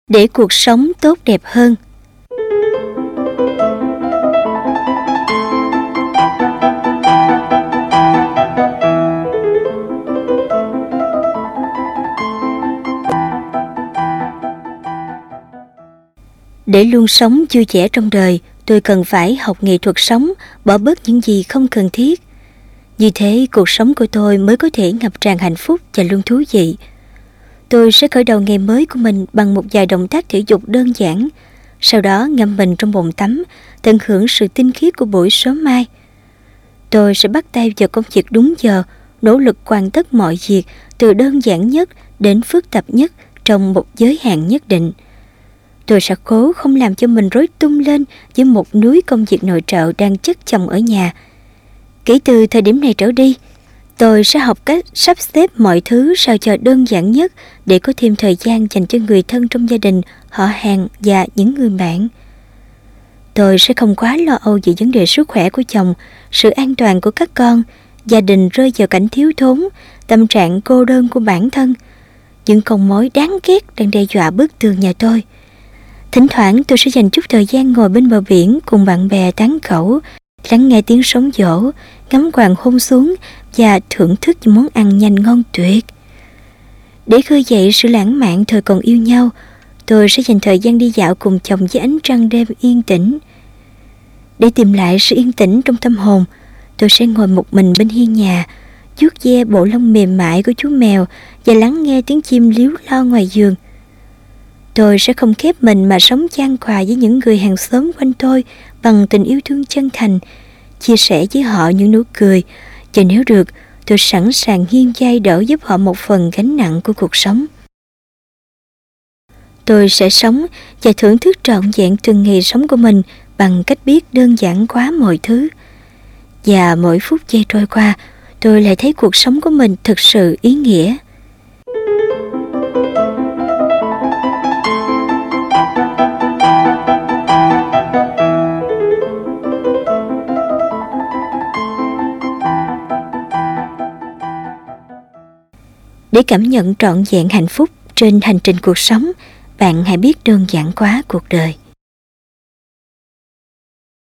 để cuộc sống tốt đẹp hơn. Để luôn sống vui vẻ trong đời, tôi cần phải học nghệ thuật sống, bỏ bớt những gì không cần thiết. Như thế, cuộc sống của tôi mới có thể ngập tràn hạnh phúc và luôn thú vị. Tôi sẽ khởi đầu ngày mới của mình bằng một vài động tác thể dục đơn giản, sau đó ngâm mình trong bồn tắm, tận hưởng sự tinh khiết của buổi sớm mai. Tôi sẽ bắt tay vào công việc đúng giờ, nỗ lực hoàn tất mọi việc từ đơn giản nhất đến phức tạp nhất trong một giới hạn nhất định. Tôi sẽ cố không làm cho mình rối tung lên với một núi công việc nội trợ đang chất chồng ở nhà. Kể từ thời điểm này trở đi, tôi sẽ học cách sắp xếp mọi thứ sao cho đơn giản nhất để có thêm thời gian dành cho người thân trong gia đình, họ hàng và những người bạn. Tôi sẽ không quá lo âu về vấn đề sức khỏe của chồng, sự an toàn của các con, gia đình rơi vào cảnh thiếu thốn, tâm trạng cô đơn của bản thân. Những con mối đáng ghét đang đe dọa bức tường nhà tôi. Thỉnh thoảng tôi sẽ dành chút thời gian ngồi bên bờ biển cùng bạn bè tán gẫu, lắng nghe tiếng sóng vỗ, ngắm hoàng hôn xuống và thưởng thức những món ăn nhanh ngon tuyệt. Để khơi dậy sự lãng mạn thời còn yêu nhau, tôi sẽ dành thời gian đi dạo cùng chồng với ánh trăng đêm yên tĩnh. Để tìm lại sự yên tĩnh trong tâm hồn, tôi sẽ ngồi một mình bên hiên nhà, vuốt ve bộ lông mềm mại của chú mèo và lắng nghe tiếng chim líu lo ngoài giường. Tôi sẽ không khép mình mà sống chan hòa với những người hàng xóm quanh tôi bằng tình yêu thương chân thành, chia sẻ với họ những nụ cười, và nếu được, tôi sẵn sàng hiên vai đỡ giúp họ một phần gánh nặng của cuộc sống. Tôi sẽ sống và thưởng thức trọn vẹn từng ngày sống của mình bằng cách biết đơn giản hóa mọi thứ. Và mỗi phút giây trôi qua, tôi lại thấy cuộc sống của mình thực sự ý nghĩa. Để cảm nhận trọn vẹn hạnh phúc trên hành trình cuộc sống, bạn hãy biết đơn giản hóa cuộc đời.